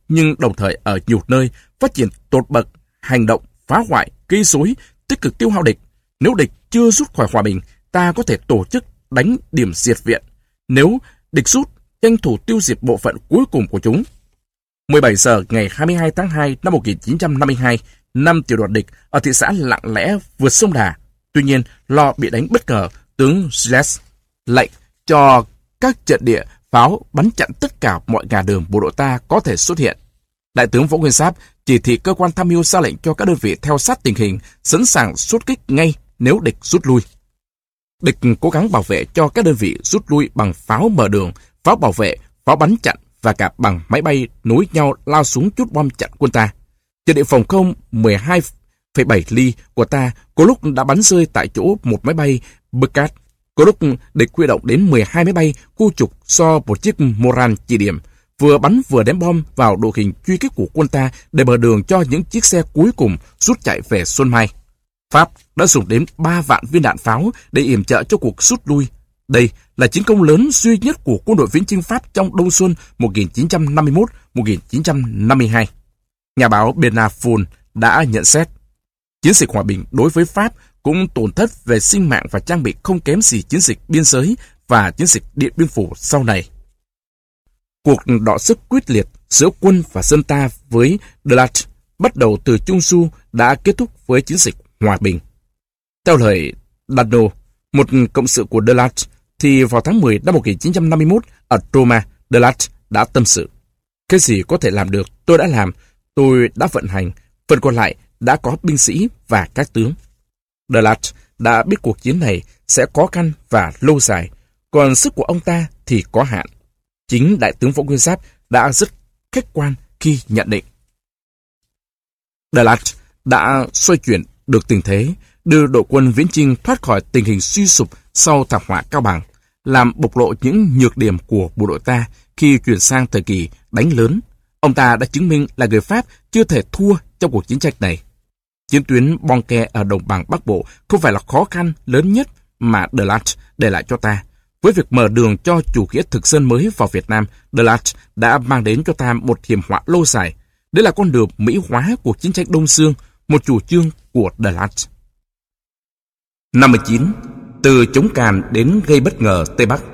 nhưng đồng thời ở nhiều nơi phát triển tột bậc, hành động, phá hoại, gây rối, tích cực tiêu hao địch. Nếu địch chưa rút khỏi hòa bình, ta có thể tổ chức đánh điểm diệt viện. Nếu địch rút, tranh thủ tiêu diệt bộ phận cuối cùng của chúng. 17 giờ ngày 22 tháng 2 năm 1952, 5 tiểu đoàn địch ở thị xã lặng lẽ vượt sông Đà. Tuy nhiên, lo bị đánh bất ngờ, tướng Gilles lệnh cho các trận địa pháo bắn chặn tất cả mọi ngả đường bộ đội ta có thể xuất hiện. Đại tướng Võ Nguyên Giáp chỉ thị cơ quan tham mưu ra lệnh cho các đơn vị theo sát tình hình, sẵn sàng xuất kích ngay nếu địch rút lui. Địch cố gắng bảo vệ cho các đơn vị rút lui bằng pháo mở đường, pháo bảo vệ, pháo bắn chặn và cả bằng máy bay nối nhau lao xuống chút bom chặn quân ta. Trận địa phòng không 12,7 ly của ta có lúc đã bắn rơi tại chỗ một máy bay Bearcat. Có lúc địch huy động đến 12 máy bay khu trục do một chiếc Moran chỉ điểm, vừa bắn vừa ném bom vào đội hình truy kích của quân ta để mở đường cho những chiếc xe cuối cùng rút chạy về Xuân Mai. Pháp đã dùng đến 3 vạn viên đạn pháo để yểm trợ cho cuộc rút lui. Đây là chiến công lớn duy nhất của quân đội viễn chinh Pháp trong Đông Xuân 1951-1952. Nhà báo Bernard Foul đã nhận xét, chiến dịch hòa bình đối với Pháp cũng tổn thất về sinh mạng và trang bị không kém gì chiến dịch biên giới và chiến dịch Điện Biên Phủ sau này. Cuộc đọ sức quyết liệt giữa quân và dân ta với De Lat bắt đầu từ Trung Du đã kết thúc với chiến dịch hòa bình. Theo lời Dano, một cộng sự của De Lat, thì vào tháng 10 năm 1951 ở Roma, De Lat đã tâm sự. Cái gì có thể làm được tôi đã làm, tôi đã vận hành, phần còn lại đã có binh sĩ và các tướng. De Lat đã biết cuộc chiến này sẽ khó khăn và lâu dài, còn sức của ông ta thì có hạn. Chính Đại tướng Võ Nguyên Giáp đã rất khách quan khi nhận định. De Lat đã xoay chuyển được tình thế, đưa đội quân viễn chinh thoát khỏi tình hình suy sụp sau thảm họa Cao Bằng, làm bộc lộ những nhược điểm của bộ đội ta khi chuyển sang thời kỳ đánh lớn. Ông ta đã chứng minh là người Pháp chưa thể thua trong cuộc chiến tranh này. Chiến tuyến Bonke ở đồng bằng Bắc Bộ không phải là khó khăn lớn nhất mà De Lat để lại cho ta. Với việc mở đường cho chủ nghĩa thực dân mới vào Việt Nam, De Lat đã mang đến cho ta một hiểm họa lâu dài. Đây là con đường Mỹ hóa cuộc chiến tranh Đông Dương, một chủ trương của De Lat. 59. Từ chống càn đến gây bất ngờ Tây Bắc.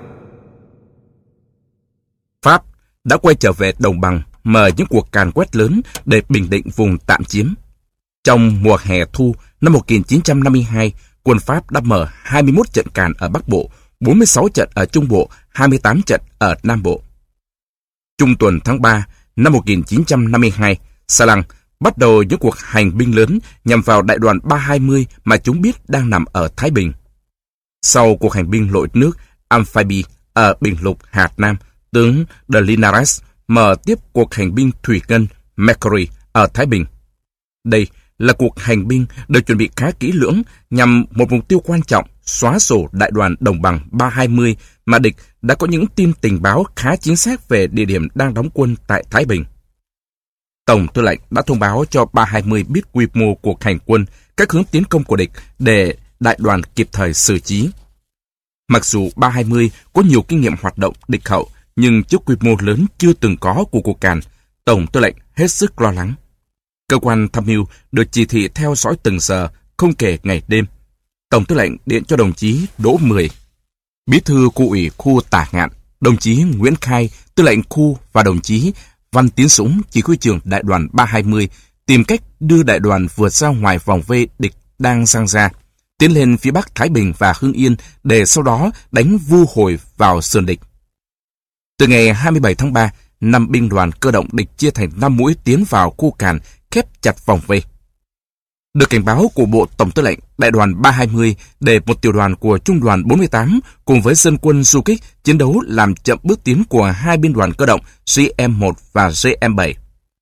Pháp đã quay trở về đồng bằng, mở những cuộc càn quét lớn để bình định vùng tạm chiếm. Trong mùa hè thu năm 1952, quân Pháp đã mở 21 trận càn ở Bắc Bộ, 46 trận ở Trung Bộ, 28 trận ở Nam Bộ. Trung tuần tháng 3 năm 1952, Sa Lăng bắt đầu những cuộc hành binh lớn nhằm vào đại đoàn 320 mà chúng biết đang nằm ở Thái Bình. Sau cuộc hành binh lội nước Amphibi ở Bình Lục, Hà Nam, tướng de Linares mở tiếp cuộc hành binh thủy ngân Mercury ở Thái Bình. Đây là cuộc hành binh được chuẩn bị khá kỹ lưỡng nhằm một mục tiêu quan trọng, xóa sổ đại đoàn đồng bằng 320 mà địch đã có những tin tình báo khá chính xác về địa điểm đang đóng quân tại Thái Bình. Tổng tư lệnh đã thông báo cho 320 biết quy mô cuộc hành quân, các hướng tiến công của địch để đại đoàn kịp thời xử trí. Mặc dù 320 có nhiều kinh nghiệm hoạt động địch hậu, nhưng trước quy mô lớn chưa từng có của cuộc càn, Tổng tư lệnh hết sức lo lắng. Cơ quan tham mưu được chỉ thị theo dõi từng giờ, không kể ngày đêm. Tổng tư lệnh điện cho đồng chí Đỗ Mười, bí thư khu ủy khu Tả Ngạn, đồng chí Nguyễn Khai, tư lệnh khu và đồng chí Văn Tiến Súng, chỉ huy trưởng đại đoàn 320, tìm cách đưa đại đoàn vượt ra ngoài vòng vây địch đang giăng ra, tiến lên phía bắc Thái Bình và Hưng Yên để sau đó đánh vu hồi vào sườn địch. Từ ngày 27 tháng 3, 5 binh đoàn cơ động địch chia thành 5 mũi tiến vào khu càn, khép chặt vòng vây. Được cảnh báo của Bộ Tổng tư lệnh, đại đoàn 320 để một tiểu đoàn của Trung đoàn 48 cùng với dân quân du kích chiến đấu làm chậm bước tiến của hai binh đoàn cơ động GM1 và GM7.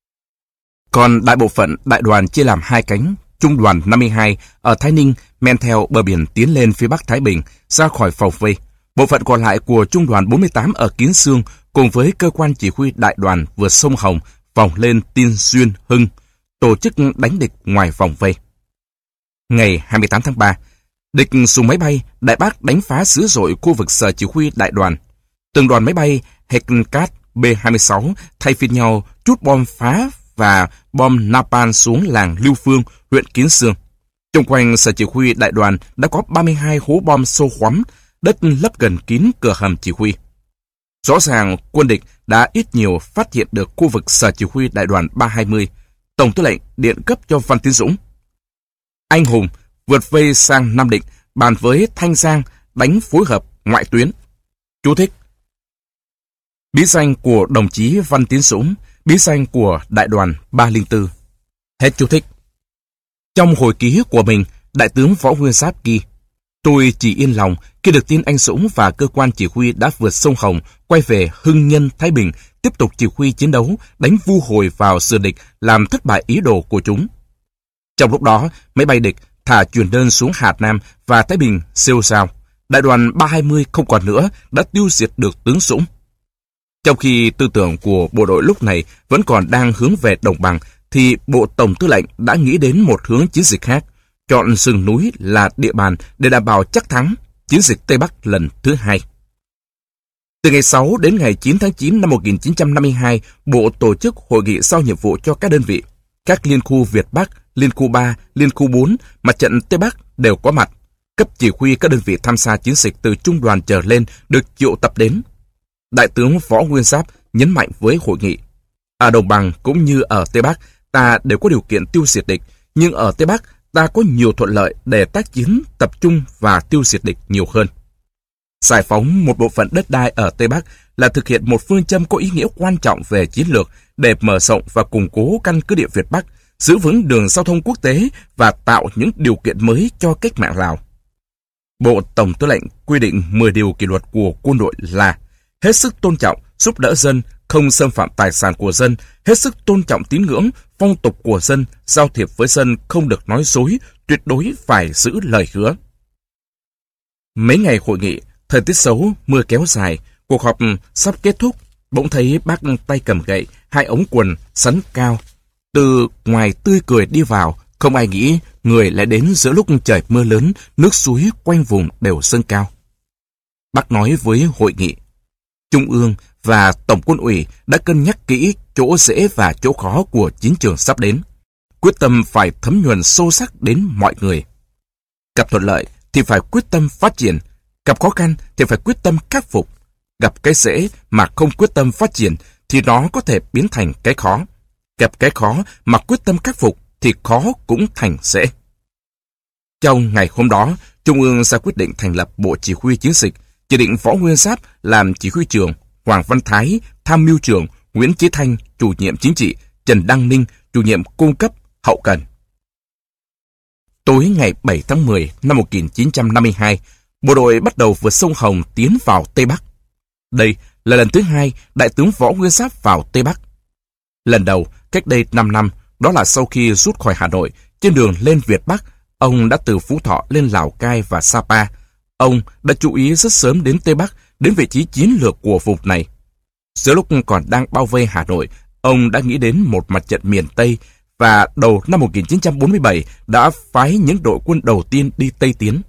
Còn đại bộ phận đại đoàn chia làm hai cánh, Trung đoàn 52 ở Thái Ninh men theo bờ biển tiến lên phía bắc Thái Bình ra khỏi vòng vây. Bộ phận còn lại của Trung đoàn 48 ở Kiến Xương cùng với cơ quan chỉ huy đại đoàn vượt sông Hồng vòng lên Tiên Duyên, Hưng, tổ chức đánh địch ngoài vòng vây. Ngày 28 tháng 3, địch dùng máy bay Đại Bác đánh phá dữ dội khu vực sở chỉ huy đại đoàn. Từng đoàn máy bay Heckencat B-26 thay phiên nhau trút bom phá và bom napalm xuống làng Lưu Phương, huyện Kiến Xương. Xung quanh sở chỉ huy đại đoàn đã có 32 hố bom sâu hoắm, đất lấp gần kín cửa hầm chỉ huy. Rõ ràng quân địch đã ít nhiều phát hiện được khu vực sở chỉ huy đại đoàn 320. Tổng tư lệnh điện cấp cho Văn Tiến Dũng. Anh hùng vượt vây sang Nam Định, bàn với Thanh Giang đánh phối hợp ngoại tuyến. Chú thích: bí danh của đồng chí Văn Tiến Dũng, bí danh của đại đoàn 304. Hết chú thích. Trong hồi ký của mình, Đại tướng Võ Nguyên Giáp ghi: tôi chỉ yên lòng khi được tin anh Dũng và cơ quan chỉ huy đã vượt sông Hồng, quay về Hưng Nhân, Thái Bình, tiếp tục chỉ huy chiến đấu, đánh vu hồi vào sườn địch, làm thất bại ý đồ của chúng. Trong lúc đó, máy bay địch thả truyền đơn xuống Hà Nam và Thái Bình siêu sao. Đại đoàn 320 không còn nữa, đã tiêu diệt được tướng Dũng. Trong khi tư tưởng của bộ đội lúc này vẫn còn đang hướng về đồng bằng, thì Bộ Tổng Tư lệnh đã nghĩ đến một hướng chiến dịch khác, chọn rừng núi là địa bàn để đảm bảo chắc thắng chiến dịch Tây Bắc lần thứ hai. Từ ngày 6 đến ngày 9 tháng 9 năm 1952, Bộ tổ chức hội nghị giao nhiệm vụ cho các đơn vị. Các liên khu Việt Bắc, liên khu 3, liên khu 4, mặt trận Tây Bắc đều có mặt. Cấp chỉ huy các đơn vị tham gia chiến dịch từ trung đoàn trở lên được triệu tập đến. Đại tướng Võ Nguyên Giáp nhấn mạnh với hội nghị: ở Đồng Bằng cũng như ở Tây Bắc, ta đều có điều kiện tiêu diệt địch, nhưng ở Tây Bắc ta có nhiều thuận lợi để tác chiến, tập trung và tiêu diệt địch nhiều hơn. Giải phóng một bộ phận đất đai ở Tây Bắc là thực hiện một phương châm có ý nghĩa quan trọng về chiến lược để mở rộng và củng cố căn cứ địa Việt Bắc, giữ vững đường giao thông quốc tế và tạo những điều kiện mới cho cách mạng Lào. Bộ Tổng Tư lệnh quy định 10 điều kỷ luật của quân đội là: hết sức tôn trọng, giúp đỡ dân, không xâm phạm tài sản của dân, hết sức tôn trọng tín ngưỡng, phong tục của dân, giao thiệp với dân không được nói dối, tuyệt đối phải giữ lời hứa. Mấy ngày hội nghị, thời tiết xấu, mưa kéo dài, cuộc họp sắp kết thúc, bỗng thấy bác tay cầm gậy, hai ống quần sắn cao. Từ ngoài tươi cười đi vào, không ai nghĩ người lại đến giữa lúc trời mưa lớn, nước suối quanh vùng đều dâng cao. Bác nói với hội nghị: Trung ương và Tổng quân ủy đã cân nhắc kỹ chỗ dễ và chỗ khó của chiến trường sắp đến. Quyết tâm phải thấm nhuần sâu sắc đến mọi người. Gặp thuận lợi thì phải quyết tâm phát triển, gặp khó khăn thì phải quyết tâm khắc phục. Gặp cái dễ mà không quyết tâm phát triển thì nó có thể biến thành cái khó. Gặp cái khó mà quyết tâm khắc phục thì khó cũng thành dễ. Trong ngày hôm đó, Trung ương ra quyết định thành lập Bộ Chỉ huy Chiến dịch, chỉ định Võ Nguyên Giáp làm chỉ huy trưởng, Hoàng Văn Thái tham mưu trưởng, Nguyễn Chí Thanh chủ nhiệm chính trị, Trần Đăng Ninh chủ nhiệm cung cấp hậu cần. Tối ngày 7 tháng 10 năm 1952, bộ đội bắt đầu vượt sông Hồng tiến vào Tây Bắc. Đây là lần thứ hai Đại tướng Võ Nguyên Giáp vào Tây Bắc. Lần đầu cách đây 5 năm, đó là sau khi rút khỏi Hà Nội, trên đường lên Việt Bắc, ông đã từ Phú Thọ lên Lào Cai và Sapa. Ông đã chú ý rất sớm đến Tây Bắc, đến vị trí chiến lược của vùng này. Giữa lúc còn đang bao vây Hà Nội, ông đã nghĩ đến một mặt trận miền Tây và đầu năm 1947 đã phái những đội quân đầu tiên đi Tây tiến.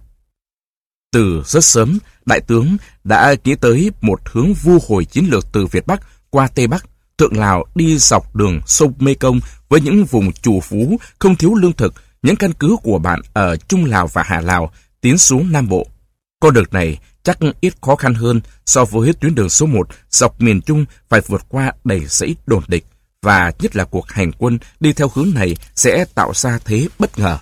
Từ rất sớm, Đại tướng đã nghĩ tới một hướng vu hồi chiến lược từ Việt Bắc qua Tây Bắc, thượng Lào đi dọc đường sông Mekong với những vùng trù phú không thiếu lương thực, những căn cứ của bạn ở Trung Lào và Hạ Lào tiến xuống Nam Bộ. Con đường này chắc ít khó khăn hơn so với tuyến đường số 1 dọc miền Trung phải vượt qua đầy dãy đồn địch, và nhất là cuộc hành quân đi theo hướng này sẽ tạo ra thế bất ngờ.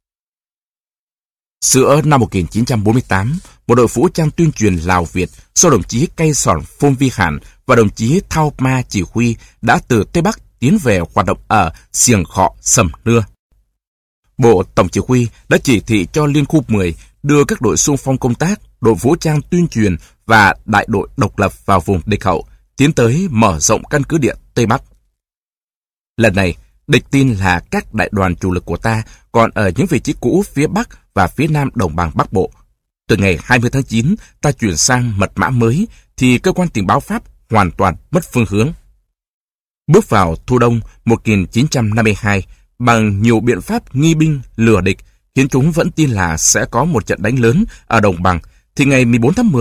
Giữa năm 1948, Bộ đội vũ trang tuyên truyền Lào Việt do đồng chí Cây Sòn Phôm Vi Hản và đồng chí Thao Ma chỉ huy đã từ Tây Bắc tiến về hoạt động ở Siềng Khọ, Sầm Nưa. Bộ Tổng chỉ huy đã chỉ thị cho Liên khu 10 đưa các đội xung phong công tác, đội vũ trang tuyên truyền và đại đội độc lập vào vùng địch hậu, tiến tới mở rộng căn cứ địa Tây Bắc. Lần này, địch tin là các đại đoàn chủ lực của ta còn ở những vị trí cũ phía Bắc và phía Nam đồng bằng Bắc Bộ. Từ ngày 20 tháng 9, ta chuyển sang mật mã mới, thì cơ quan tình báo Pháp hoàn toàn mất phương hướng. Bước vào thu đông 1952, bằng nhiều biện pháp nghi binh lừa địch, khiến chúng vẫn tin là sẽ có một trận đánh lớn ở đồng bằng, thì ngày 14 tháng 10,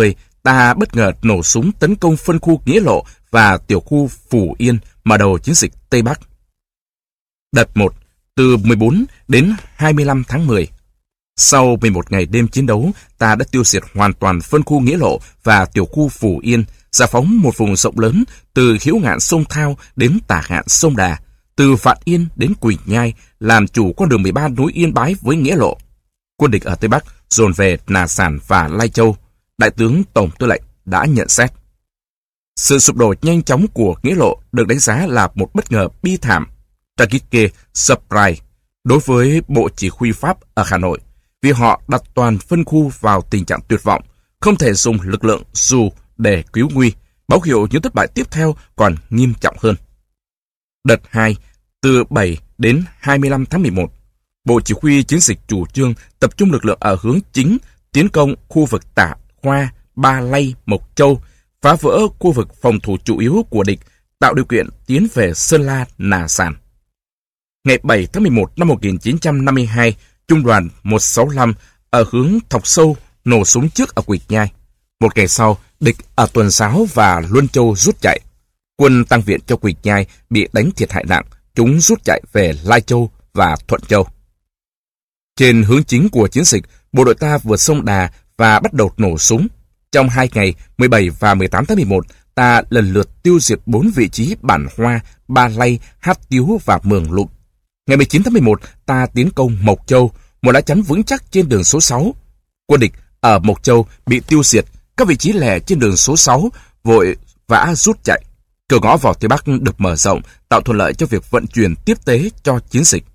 ta bất ngờ nổ súng tấn công phân khu Nghĩa Lộ và tiểu khu Phủ Yên mở đầu chiến dịch Tây Bắc. Đợt 1, từ 14 đến 25 tháng 10. Sau 11 ngày đêm chiến đấu, ta đã tiêu diệt hoàn toàn phân khu Nghĩa Lộ và tiểu khu Phủ Yên, giải phóng một vùng rộng lớn từ hữu ngạn sông Thao đến tả ngạn sông Đà, từ Vạn Yên đến Quỳnh Nhai, làm chủ con đường 13 nối Yên Bái với Nghĩa Lộ. Quân địch ở Tây Bắc dồn về Nà Sản và Lai Châu. Đại tướng Tổng Tư lệnh đã nhận xét. Sự sụp đổ nhanh chóng của Nghĩa Lộ được đánh giá là một bất ngờ bi thảm, tragique surprise, đối với Bộ Chỉ huy Pháp ở Hà Nội, vì họ đặt toàn phân khu vào tình trạng tuyệt vọng, không thể dùng lực lượng dù để cứu nguy, báo hiệu những thất bại tiếp theo còn nghiêm trọng hơn. Đợt 2, từ 7 đến 25 tháng 11, Bộ Chỉ huy chiến dịch chủ trương tập trung lực lượng ở hướng chính tiến công khu vực Tả Hoa, Ba Lay, Mộc Châu, phá vỡ khu vực phòng thủ chủ yếu của địch, tạo điều kiện tiến về Sơn La, Nà Sản. Ngày 7 tháng 11 năm 1952, Trung đoàn 165 ở hướng Thọc Sâu nổ súng trước ở Quỳnh Nhai. Một ngày sau, địch ở Tuần Giáo và Luân Châu rút chạy. Quân tăng viện cho Quỳnh Nhai bị đánh thiệt hại nặng, chúng rút chạy về Lai Châu và Thuận Châu. Trên hướng chính của chiến dịch, bộ đội ta vượt sông Đà và bắt đầu nổ súng. Trong 2 ngày, 17 và 18 tháng 11, ta lần lượt tiêu diệt 4 vị trí Bản Hoa, Ba Lay, Hát Tiếu và Mường Lụng. Ngày 19 tháng 11, ta tiến công Mộc Châu, một lá chắn vững chắc trên đường số 6. Quân địch ở Mộc Châu bị tiêu diệt, các vị trí lẻ trên đường số 6 vội vã rút chạy. Cửa ngõ vào Tây Bắc được mở rộng, tạo thuận lợi cho việc vận chuyển tiếp tế cho chiến dịch.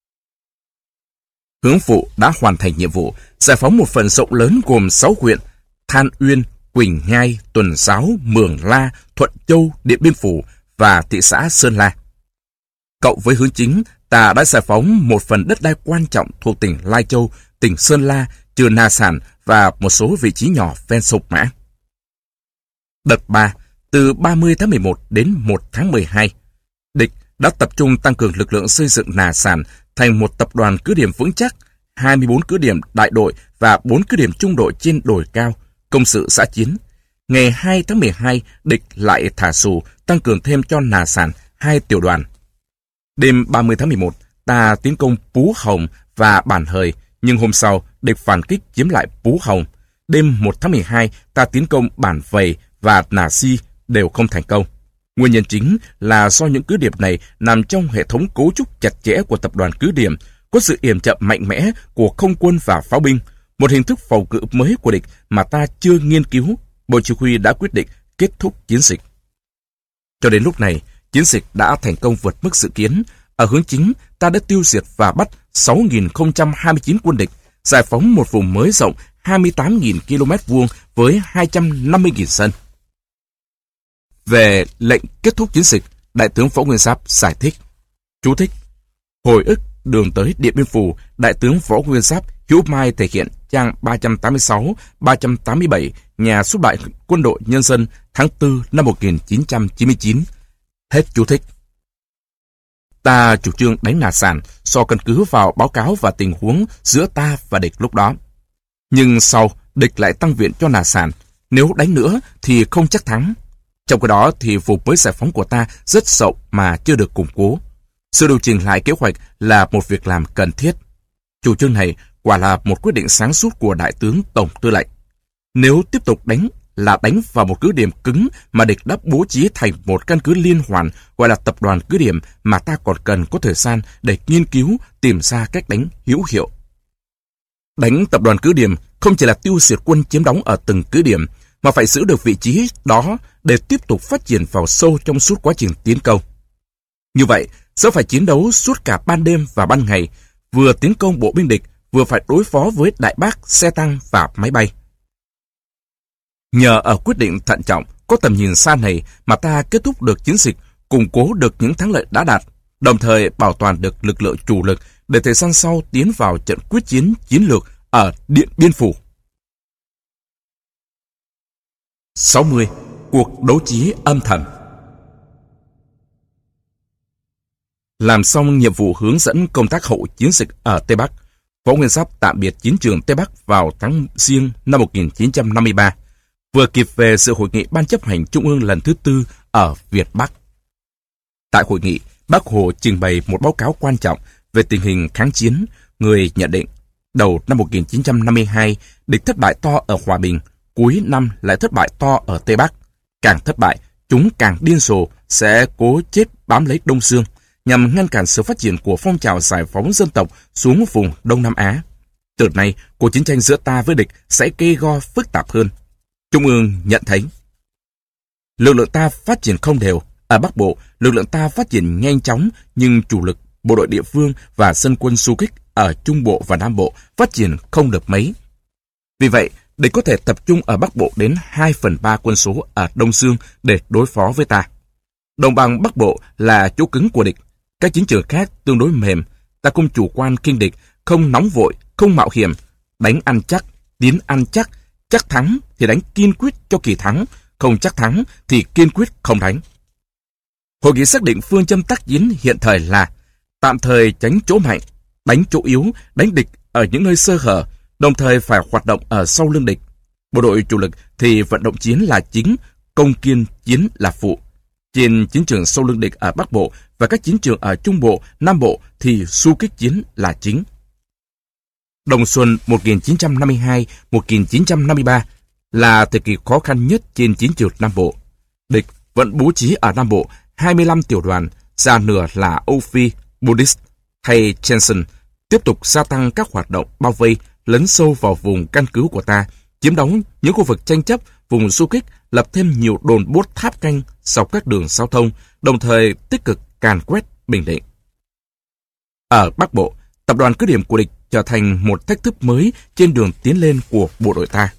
Hướng Phụ đã hoàn thành nhiệm vụ, giải phóng một phần rộng lớn gồm 6 huyện: Than Uyên, Quỳnh Nhai, Tuần Giáo, Mường La, Thuận Châu, Điện Biên Phủ và thị xã Sơn La. Cộng với hướng chính, ta đã giải phóng một phần đất đai quan trọng thuộc tỉnh Lai Châu, tỉnh Sơn La, trừ Nà Sản và một số vị trí nhỏ ven sông Mã. Đợt 3, từ 30 tháng 11 đến 1 tháng 12, địch đã tập trung tăng cường lực lượng xây dựng Nà Sản thành một tập đoàn cứ điểm vững chắc, 24 cứ điểm đại đội và 4 cứ điểm trung đội trên đồi cao, công sự xã chiến. Ngày 2 tháng 12, địch lại thả xù, tăng cường thêm cho Nà Sản 2 tiểu đoàn. Đêm 30 tháng 11, ta tiến công Pú Hồng và Bản Hời, nhưng hôm sau, địch phản kích chiếm lại Pú Hồng. Đêm 1 tháng 12, ta tiến công Bản Vầy và Nà Si đều không thành công. Nguyên nhân chính là do những cứ điểm này nằm trong hệ thống cấu trúc chặt chẽ của tập đoàn cứ điểm, có sự yểm trợ mạnh mẽ của không quân và pháo binh, một hình thức phòng ngự mới của địch mà ta chưa nghiên cứu. Bộ Chỉ huy đã quyết định kết thúc chiến dịch. Cho đến lúc này, chiến dịch đã thành công vượt mức dự kiến. Ở hướng chính, ta đã tiêu diệt và bắt 6.029 quân địch, giải phóng một vùng mới rộng 28.000 km vuông với 250.000 dân. Về lệnh kết thúc chiến dịch, Đại tướng Võ Nguyên Giáp giải thích. Chú thích: hồi ức đường tới Điện Biên Phủ, Đại tướng Võ Nguyên Giáp, Hữu Mai thể hiện trang 386-387, Nhà xuất bản Quân đội Nhân dân, tháng 4 năm 1999. Hết chú thích. Ta chủ trương đánh Nà Sản do căn cứ vào báo cáo và tình huống giữa ta và địch lúc đó. Nhưng sau, địch lại tăng viện cho Nà Sản. Nếu đánh nữa thì không chắc thắng. Trong cái đó thì vùng mới giải phóng của ta rất rộng mà chưa được củng cố. Sự điều chỉnh lại kế hoạch là một việc làm cần thiết. Chủ trương này quả là một quyết định sáng suốt của Đại tướng Tổng Tư lệnh. Nếu tiếp tục đánh là đánh vào một cứ điểm cứng mà địch đã bố trí thành một căn cứ liên hoàn gọi là tập đoàn cứ điểm, mà ta còn cần có thời gian để nghiên cứu tìm ra cách đánh hữu hiệu. Đánh tập đoàn cứ điểm không chỉ là tiêu diệt quân chiếm đóng ở từng cứ điểm, mà phải giữ được vị trí đó để tiếp tục phát triển vào sâu trong suốt quá trình tiến công. Như vậy, sẽ phải chiến đấu suốt cả ban đêm và ban ngày, vừa tiến công bộ binh địch, vừa phải đối phó với đại bác, xe tăng và máy bay. Nhờ ở quyết định thận trọng, có tầm nhìn xa này mà ta kết thúc được chiến dịch, củng cố được những thắng lợi đã đạt, đồng thời bảo toàn được lực lượng chủ lực để thời gian sau tiến vào trận quyết chiến chiến lược ở Điện Biên Phủ. 60. Cuộc đấu trí âm thầm. Làm xong nhiệm vụ hướng dẫn công tác hậu chiến dịch ở Tây Bắc, Võ Nguyên Giáp tạm biệt chiến trường Tây Bắc vào tháng Giêng năm 1953. vừa kịp về sự hội nghị Ban chấp hành Trung ương lần thứ 4 ở Việt Bắc. Tại hội nghị, Bác Hồ trình bày một báo cáo quan trọng về tình hình kháng chiến. Người nhận định, đầu năm 1952, địch thất bại to ở Hòa Bình, cuối năm lại thất bại to ở Tây Bắc. Càng thất bại, chúng càng điên rồ, sẽ cố chết bám lấy Đông Dương, nhằm ngăn cản sự phát triển của phong trào giải phóng dân tộc xuống vùng Đông Nam Á. Từ nay, cuộc chiến tranh giữa ta với địch sẽ gây go phức tạp hơn. Trung ương nhận thấy, lực lượng ta phát triển không đều. Ở Bắc Bộ, lực lượng ta phát triển nhanh chóng, nhưng chủ lực, bộ đội địa phương và dân quân du kích ở Trung Bộ và Nam Bộ phát triển không được mấy. Vì vậy, địch có thể tập trung ở Bắc Bộ đến 2/3 quân số ở Đông Dương để đối phó với ta. Đồng bằng Bắc Bộ là chỗ cứng của địch. Các chiến trường khác tương đối mềm. Ta không chủ quan khinh địch, không nóng vội, không mạo hiểm. Đánh ăn chắc, tiến ăn chắc. Chắc thắng thì đánh kiên quyết cho kỳ thắng, không chắc thắng thì kiên quyết không đánh. Hội nghị xác định phương châm tác chiến hiện thời là tạm thời tránh chỗ mạnh, đánh chỗ yếu, đánh địch ở những nơi sơ hở, đồng thời phải hoạt động ở sau lưng địch. Bộ đội chủ lực thì vận động chiến là chính, công kiên chiến là phụ. Trên chiến trường sau lưng địch ở Bắc Bộ và các chiến trường ở Trung Bộ, Nam Bộ thì du kích chiến là chính. Đồng xuân 1952-1953 là thời kỳ khó khăn nhất trên chiến trường Nam Bộ. Địch vẫn bố trí ở Nam Bộ 25 tiểu đoàn, ra nửa là Âu Phi, Buddhist hay Jensen, tiếp tục gia tăng các hoạt động bao vây, lấn sâu vào vùng căn cứ của ta, chiếm đóng những khu vực tranh chấp, vùng du kích, lập thêm nhiều đồn bốt tháp canh dọc các đường giao thông, đồng thời tích cực càn quét Bình Định. Ở Bắc Bộ, tập đoàn cứ điểm của địch trở thành một thách thức mới trên đường tiến lên của bộ đội ta.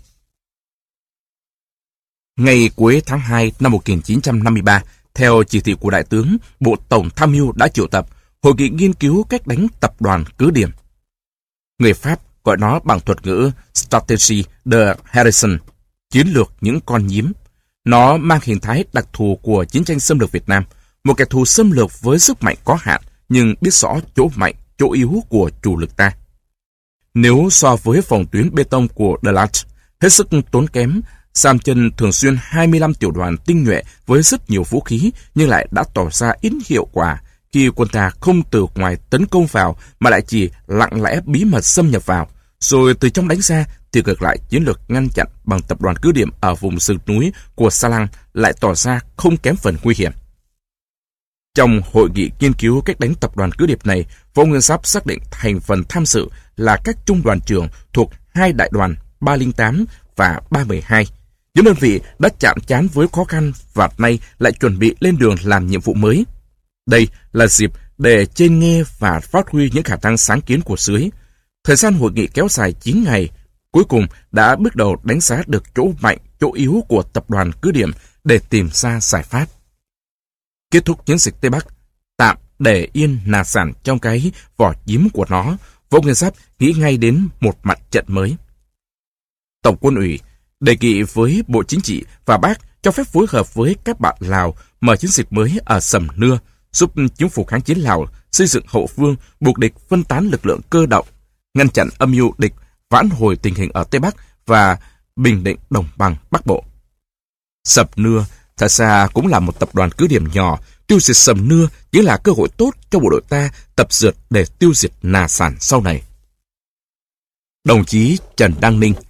Ngày cuối tháng 2 năm 1953, theo chỉ thị của Đại tướng, Bộ Tổng Tham mưu đã triệu tập hội nghị nghiên cứu cách đánh tập đoàn cứ điểm. Người Pháp gọi nó bằng thuật ngữ Strategie de Harrison, chiến lược những con nhím. Nó mang hình thái đặc thù của chiến tranh xâm lược Việt Nam, một kẻ thù xâm lược với sức mạnh có hạn, nhưng biết rõ chỗ mạnh, chỗ yếu của chủ lực ta. Nếu so với phòng tuyến bê tông của De Lat, hết sức tốn kém, Sam Chân thường xuyên 25 tiểu đoàn tinh nhuệ với rất nhiều vũ khí, nhưng lại đã tỏ ra ít hiệu quả khi quân ta không từ ngoài tấn công vào mà lại chỉ lặng lẽ bí mật xâm nhập vào, rồi từ trong đánh ra thì ngược lại chiến lược ngăn chặn bằng tập đoàn cứ điểm ở vùng sườn núi của Sa Lăng lại tỏ ra không kém phần nguy hiểm. Trong hội nghị nghiên cứu cách đánh tập đoàn cứ điểm này, Võ Nguyên Giáp xác định thành phần tham dự là các trung đoàn trưởng thuộc hai đại đoàn 308 và 312. Những đơn vị đã chạm trán với khó khăn và nay lại chuẩn bị lên đường làm nhiệm vụ mới. Đây là dịp để trên nghe và phát huy những khả năng sáng kiến của dưới. Thời gian hội nghị kéo dài 9 ngày, cuối cùng đã bước đầu đánh giá được chỗ mạnh, chỗ yếu của tập đoàn cứ điểm để tìm ra giải pháp. Kết thúc chiến dịch Tây Bắc, tạm để yên nà sản trong cái vỏ nhím của nó, Võ Nguyên Giáp nghĩ ngay đến một mặt trận mới. Tổng quân ủy đề nghị với Bộ Chính trị và Bác cho phép phối hợp với các bạn Lào mở chiến dịch mới ở Sầm Nưa, giúp chính phủ kháng chiến Lào xây dựng hậu phương, buộc địch phân tán lực lượng cơ động, ngăn chặn âm mưu địch vãn hồi tình hình ở Tây Bắc và bình định đồng bằng Bắc Bộ. Sầm Nưa thật ra cũng là một tập đoàn cứ điểm nhỏ. Tiêu diệt Sầm Nưa chính là cơ hội tốt cho bộ đội ta tập dượt để tiêu diệt Nà Sản sau này. Đồng chí Trần Đăng Ninh,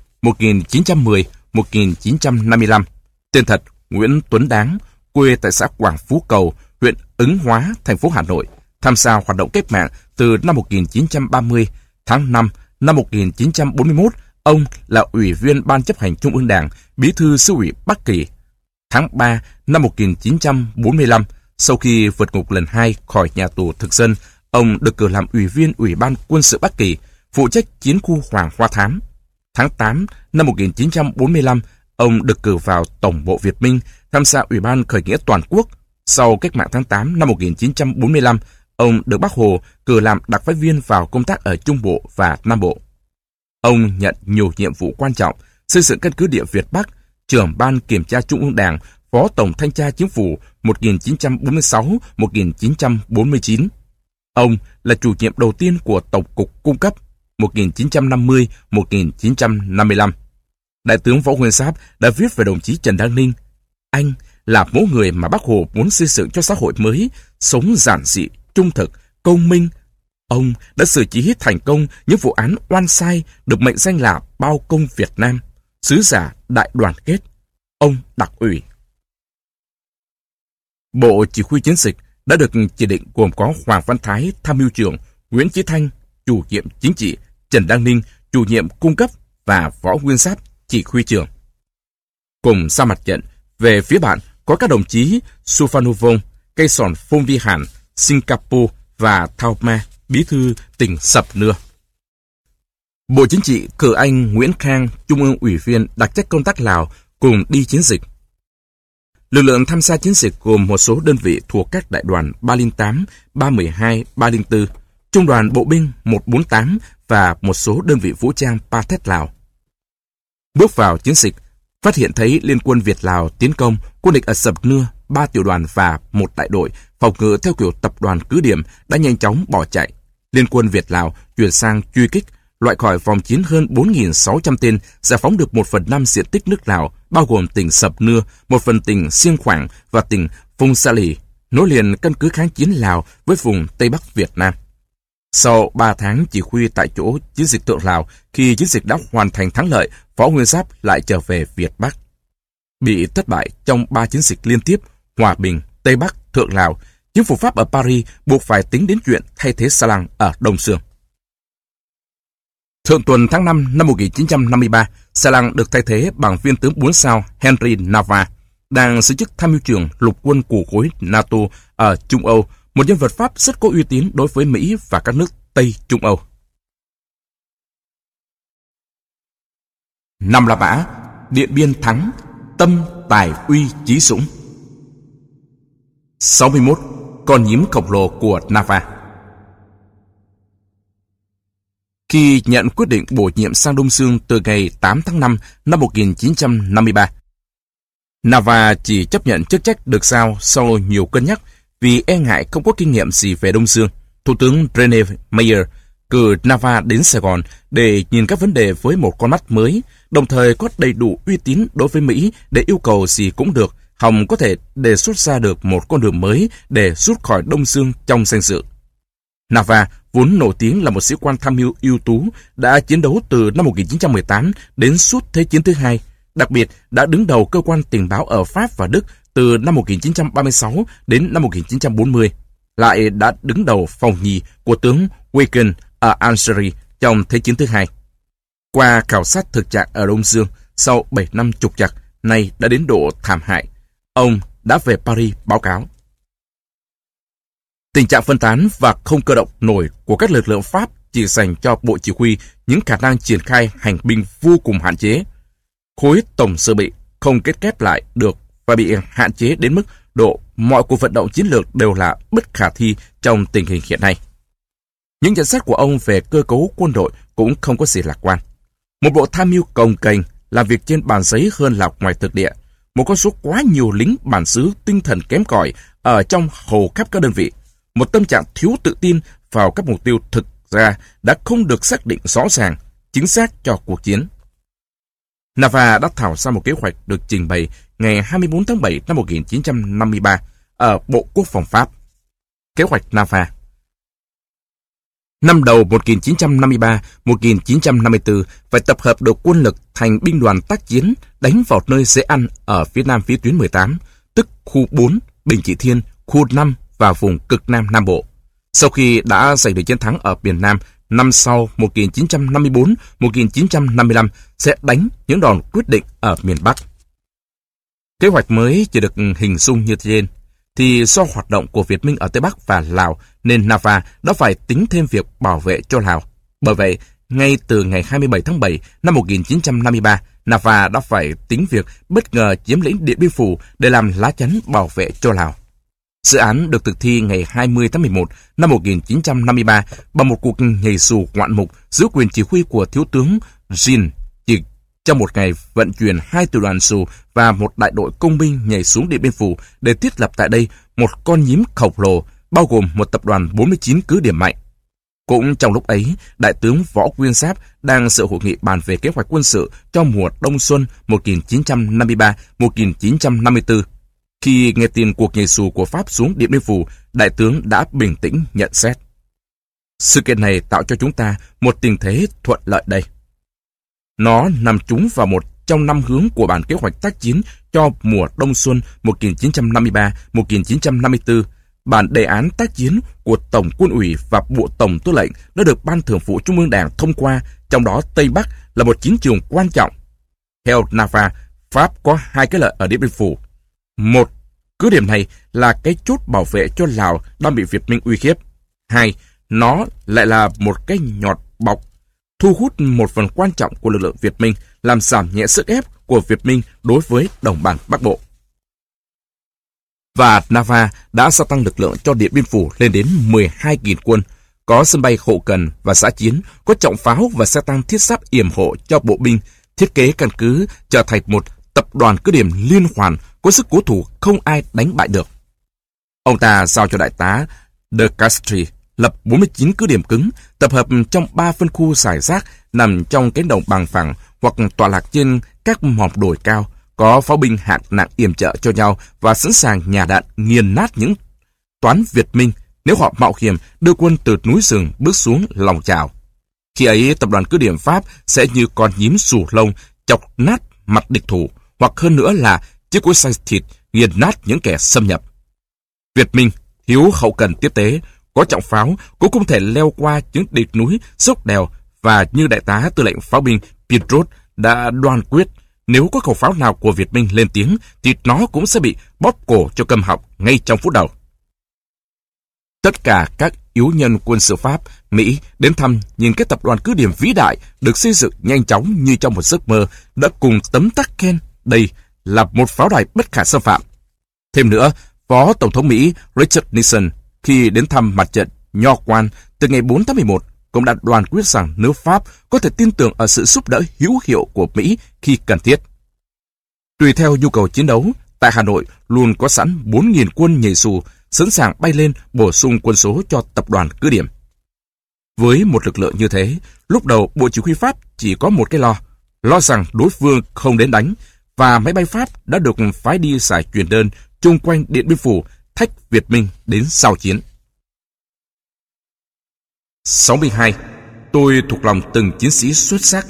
1910-1955, tên thật Nguyễn Tuấn Đáng, quê tại xã Quảng Phú Cầu, huyện Ứng Hóa, thành phố Hà Nội, tham gia hoạt động cách mạng từ năm 1930. Tháng 5 năm 1941, ông là Ủy viên Ban chấp hành Trung ương Đảng, Bí thư Xứ ủy Bắc Kỳ. Tháng 3 năm 1945, sau khi vượt ngục lần 2 khỏi nhà tù thực dân, ông được cử làm Ủy viên Ủy ban Quân sự Bắc Kỳ, phụ trách chiến khu Hoàng Hoa Thám. Tháng 8 năm 1945, ông được cử vào Tổng bộ Việt Minh, tham gia Ủy ban Khởi nghĩa Toàn quốc. Sau cách mạng tháng 8 năm 1945, ông được Bác Hồ cử làm đặc phái viên vào công tác ở Trung Bộ và Nam Bộ. Ông nhận nhiều nhiệm vụ quan trọng, xây dựng căn cứ địa Việt Bắc, trưởng Ban Kiểm tra Trung ương Đảng, Phó Tổng Thanh tra Chính phủ 1946-1949. Ông là chủ nhiệm đầu tiên của Tổng cục Cung cấp 1950-1955. Đại tướng Võ Nguyên Giáp đã viết về đồng chí Trần Đăng Ninh: anh là mẫu người mà Bác Hồ muốn xây dựng cho xã hội mới, sống giản dị, trung thực, công minh. Ông đã xử trí thành công những vụ án oan sai, được mệnh danh là Bao công Việt Nam, sứ giả đại đoàn kết. Ông đặc ủy. Bộ chỉ huy chiến dịch đã được chỉ định gồm có Hoàng Văn Thái, tham mưu trưởng, Nguyễn Chí Thanh, chủ nhiệm chính trị, Trần Đăng Ninh, chủ nhiệm cung cấp và Võ Nguyên Giáp, chỉ huy trưởng. Cùng ra mặt trận, về phía bạn có các đồng chí Suphanuvong, Cây Sòn Phong Vi Hàn, Singapore và Thao Ma, bí thư tỉnh Sập Nưa. Bộ Chính trị cử anh Nguyễn Khang, Trung ương ủy viên đặc trách công tác Lào, cùng đi chiến dịch. Lực lượng tham gia chiến dịch gồm một số đơn vị thuộc các đại đoàn 308, 312, 304, Trung đoàn Bộ binh 148 và một số đơn vị vũ trang Pathet Lào. Bước vào chiến dịch, phát hiện thấy Liên quân Việt-Lào tiến công quân địch ở Sập Nưa, 3 tiểu đoàn và 1 đại đội phòng ngự theo kiểu tập đoàn cứ điểm đã nhanh chóng bỏ chạy. Liên quân Việt-Lào chuyển sang truy kích, loại khỏi vòng chiến hơn 4.600 tên, giải phóng được 1/5 diện tích nước Lào, bao gồm tỉnh Sập Nưa, một phần tỉnh Siêng Khoảng và tỉnh Phong Sa Lì, nối liền căn cứ kháng chiến Lào với vùng Tây Bắc Việt Nam. Sau 3 tháng chỉ huy tại chỗ chiến dịch Thượng Lào, khi chiến dịch đã hoàn thành thắng lợi, Võ Nguyên Giáp lại trở về Việt Bắc. Bị thất bại trong 3 chiến dịch liên tiếp, Hòa Bình, Tây Bắc, Thượng Lào, chính phủ Pháp ở Paris buộc phải tính đến chuyện thay thế Sa Lăng ở Đông Sương. Thượng tuần tháng 5 năm 1953, Sa Lăng được thay thế bằng viên tướng 4 sao Henry Nava, đang giữ chức tham mưu trưởng lục quân của khối NATO ở Trung Âu, một nhân vật Pháp rất có uy tín đối với Mỹ và các nước Tây Trung Âu. Năm La Mã, Điện Biên thắng, tâm tài uy chí dũng. 61. Con nhím khổng lồ của Nava. Khi nhận quyết định bổ nhiệm sang Đông Sương từ ngày 8 tháng 5 năm 1953, Nava chỉ chấp nhận chức trách được giao sau nhiều cân nhắc vì e ngại không có kinh nghiệm gì về Đông Sương. Thủ tướng René Mayer cử Nava đến Sài Gòn để nhìn các vấn đề với một con mắt mới, đồng thời có đầy đủ uy tín đối với Mỹ để yêu cầu gì cũng được, hòng có thể đề xuất ra được một con đường mới để rút khỏi Đông Sương trong danh dự. Nava vốn nổi tiếng là một sĩ quan tham mưu ưu tú, đã chiến đấu từ năm 1918 đến suốt Thế chiến thứ hai, đặc biệt đã đứng đầu cơ quan tình báo ở Pháp và Đức từ năm 1936 đến năm 1940, lại đã đứng đầu phòng nhì của tướng Weygand ở Algeria trong Thế chiến thứ hai. Qua khảo sát thực trạng ở Đông Dương, sau 7 năm trục trặc, nay đã đến độ thảm hại, ông đã về Paris báo cáo. Tình trạng phân tán và không cơ động nổi của các lực lượng Pháp chỉ dành cho bộ chỉ huy những khả năng triển khai hành binh vô cùng hạn chế. Khối tổng dự bị không kết kép lại được và bị hạn chế đến mức độ mọi cuộc vận động chiến lược đều là bất khả thi trong tình hình hiện nay. Những nhận xét của ông về cơ cấu quân đội cũng không có gì lạc quan. Một bộ tham mưu cồng kềnh, làm việc trên bàn giấy hơn là ngoài thực địa. Một con số quá nhiều lính bản xứ tinh thần kém cỏi ở trong hầu khắp các đơn vị. Một tâm trạng thiếu tự tin vào các mục tiêu thực ra đã không được xác định rõ ràng, chính xác cho cuộc chiến. Nava đã thảo ra một kế hoạch được trình bày ngày 24 tháng 7 năm 1953 ở Bộ Quốc phòng Pháp. Kế hoạch Nava. Năm đầu 1953-1954 phải tập hợp được quân lực thành binh đoàn tác chiến đánh vào nơi dễ ăn ở phía nam vĩ tuyến 18, tức khu 4, Bình Trị Thiên, khu 5 và vùng cực Nam Nam Bộ. Sau khi đã giành được chiến thắng ở miền Nam, năm sau 1954-1955 sẽ đánh những đòn quyết định ở miền Bắc. Kế hoạch mới chỉ được hình dung như trên, thì do hoạt động của Việt Minh ở Tây Bắc và Lào nên Nava đã phải tính thêm việc bảo vệ cho Lào. Bởi vậy, ngay từ ngày 27 tháng 7 năm 1953, Nava đã phải tính việc bất ngờ chiếm lĩnh Điện Biên Phủ để làm lá chắn bảo vệ cho Lào. Dự án được thực thi ngày 20 tháng 11 năm 1953 bằng một cuộc nhảy dù ngoạn mục dưới quyền chỉ huy của Thiếu tướng Jean. Chỉ trong một ngày vận chuyển 2 tiểu đoàn dù và một đại đội công binh nhảy xuống Điện Biên Phủ để thiết lập tại đây một con nhím khổng lồ, bao gồm một tập đoàn 49 cứ điểm mạnh. Cũng trong lúc ấy, Đại tướng Võ Nguyên Giáp đang dự hội nghị bàn về kế hoạch quân sự cho mùa đông xuân 1953-1954. Khi nghe tin cuộc nhảy dù của Pháp xuống Điện Biên Phủ, Đại tướng đã bình tĩnh nhận xét. Sự kiện này tạo cho chúng ta một tình thế thuận lợi đây. Nó nằm trúng vào một trong 5 hướng của bản kế hoạch tác chiến cho mùa đông xuân 1953-1954. Bản đề án tác chiến của Tổng Quân ủy và Bộ Tổng Tư lệnh đã được Ban Thường vụ Trung ương Đảng thông qua, trong đó Tây Bắc là một chiến trường quan trọng. Theo NAVA, Pháp có 2 cái lợi ở Điện Biên Phủ. Một, cứ điểm này là cái chốt bảo vệ cho Lào đang bị Việt Minh uy hiếp. 2, nó lại là một cái nhọt bọc thu hút một phần quan trọng của lực lượng Việt Minh, làm giảm nhẹ sức ép của Việt Minh đối với đồng bằng Bắc Bộ. Và NAVA đã gia tăng lực lượng cho Điện Biên Phủ lên đến 12.000 quân, có sân bay hậu cần và giã chiến, có trọng pháo và xe tăng thiết giáp yểm hộ cho bộ binh, thiết kế căn cứ trở thành một tập đoàn cứ điểm liên hoàn có sức cố thủ không ai đánh bại được. Ông ta giao cho đại tá De Castries lập 49 cứ điểm cứng, tập hợp trong 3 phân khu rải rác nằm trong cánh đồng bằng phẳng hoặc tọa lạc trên các mỏm đồi cao, có pháo binh hạng nặng yểm trợ cho nhau và sẵn sàng nhả đạn nghiền nát những toán Việt Minh nếu họ mạo hiểm đưa quân từ núi rừng bước xuống lòng chảo. Khi ấy, tập đoàn cứ điểm Pháp sẽ như con nhím xù lông chọc nát mặt địch thủ, hoặc hơn nữa là chiếc cối xay thịt nghiền nát những kẻ xâm nhập. Việt Minh thiếu hậu cần tiếp tế, có trọng pháo cũng không thể leo qua những đỉnh núi dốc đèo, và như đại tá tư lệnh pháo binh Piedrot đã đoan quyết, nếu có khẩu pháo nào của Việt Minh lên tiếng thì nó cũng sẽ bị bóp cổ cho câm họng ngay trong phút đầu. Tất cả các yếu nhân quân sự Pháp, Mỹ đến thăm nhìn cái tập đoàn cứ điểm vĩ đại được xây dựng nhanh chóng như trong một giấc mơ đã cùng tấm tắc khen đây là một pháo đài bất khả xâm phạm. Thêm nữa, Phó Tổng thống Mỹ Richard Nixon khi đến thăm mặt trận Nho Quan từ ngày 4 tháng 11 cũng đã đoan quyết rằng nước Pháp có thể tin tưởng ở sự giúp đỡ hữu hiệu của Mỹ khi cần thiết. Tùy theo nhu cầu chiến đấu, tại Hà Nội luôn có sẵn 4.000 quân nhảy dù sẵn sàng bay lên bổ sung quân số cho tập đoàn cứ điểm. Với một lực lượng như thế, lúc đầu Bộ Chỉ huy Pháp chỉ có một cái lo rằng đối phương không đến đánh, và máy bay Pháp đã được phái đi giải truyền đơn chung quanh Điện Biên Phủ thách Việt Minh đến sau chiến. 62. Tôi thuộc lòng từng chiến sĩ xuất sắc.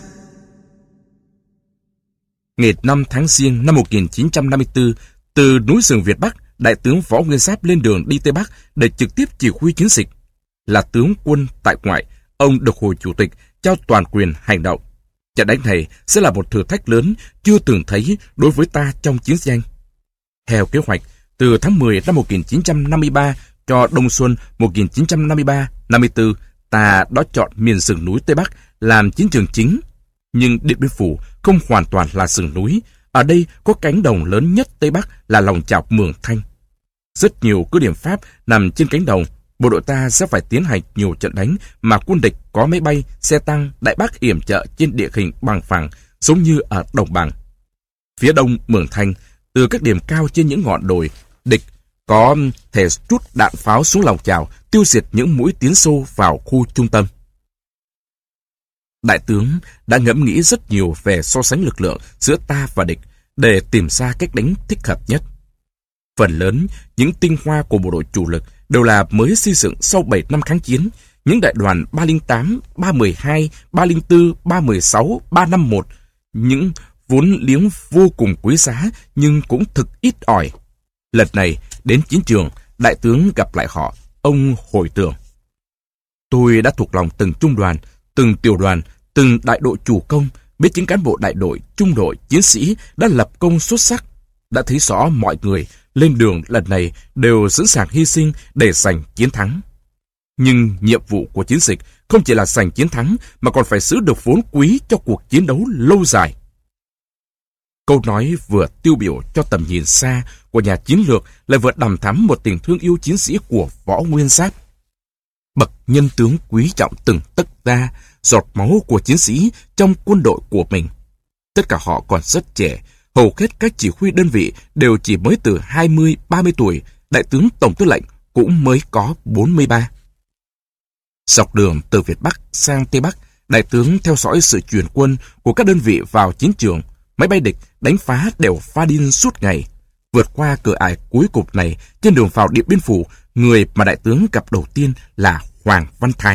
Ngày 5 tháng Giêng năm 1954, từ núi rừng Việt Bắc, Đại tướng Võ Nguyên Giáp lên đường đi Tây Bắc để trực tiếp chỉ huy chiến dịch. Là tướng quân tại ngoại, ông được Hồ Chủ tịch trao toàn quyền hành động. Trận đánh này sẽ là một thử thách lớn chưa từng thấy đối với ta trong chiến tranh. Theo kế hoạch, từ tháng 10 năm 1953 cho đông xuân 1953-54, ta đã chọn miền rừng núi Tây Bắc làm chiến trường chính. Nhưng Điện Biên Phủ không hoàn toàn là rừng núi. Ở đây có cánh đồng lớn nhất Tây Bắc là lòng chảo Mường Thanh. Rất nhiều cứ điểm Pháp nằm trên cánh đồng. Bộ đội ta sẽ phải tiến hành nhiều trận đánh mà quân địch có máy bay, xe tăng, đại bác yểm trợ trên địa hình bằng phẳng, giống như ở đồng bằng. Phía đông Mường Thanh, từ các điểm cao trên những ngọn đồi, địch có thể trút đạn pháo xuống lòng chảo, tiêu diệt những mũi tiến sâu vào khu trung tâm. Đại tướng đã ngẫm nghĩ rất nhiều về so sánh lực lượng giữa ta và địch để tìm ra cách đánh thích hợp nhất. Phần lớn những tinh hoa của bộ đội chủ lực đều là mới xây dựng sau 7 năm kháng chiến. Những đại đoàn 308, 312, 304, 316, 351, những vốn liếng vô cùng quý giá nhưng cũng thực ít ỏi. Lần này đến chiến trường, đại tướng gặp lại họ, ông hồi tưởng. Tôi đã thuộc lòng từng trung đoàn, từng tiểu đoàn, từng đại đội chủ công, biết những cán bộ đại đội, trung đội, chiến sĩ đã lập công xuất sắc, đã thấy rõ mọi người lên đường lần này đều sẵn sàng hy sinh để giành chiến thắng. Nhưng nhiệm vụ của chiến dịch không chỉ là giành chiến thắng mà còn phải giữ được vốn quý cho cuộc chiến đấu lâu dài. Câu nói vừa tiêu biểu cho tầm nhìn xa của nhà chiến lược lại vừa đằm thắm một tình thương yêu chiến sĩ của Võ Nguyên Giáp. Bậc nhân tướng quý trọng từng tấc da, giọt máu của chiến sĩ trong quân đội của mình. Tất cả họ còn rất trẻ, hầu hết các chỉ huy đơn vị đều chỉ mới từ 20-30 tuổi, đại tướng tổng tư lệnh cũng mới có 43. Dọc đường từ Việt Bắc sang Tây Bắc, đại tướng theo dõi sự chuyển quân của các đơn vị vào chiến trường. Máy bay địch đánh phá đều pha điên suốt ngày. Vượt qua cửa ải cuối cùng này, trên đường vào Điện Biên Phủ, người mà đại tướng gặp đầu tiên là Hoàng Văn Thái.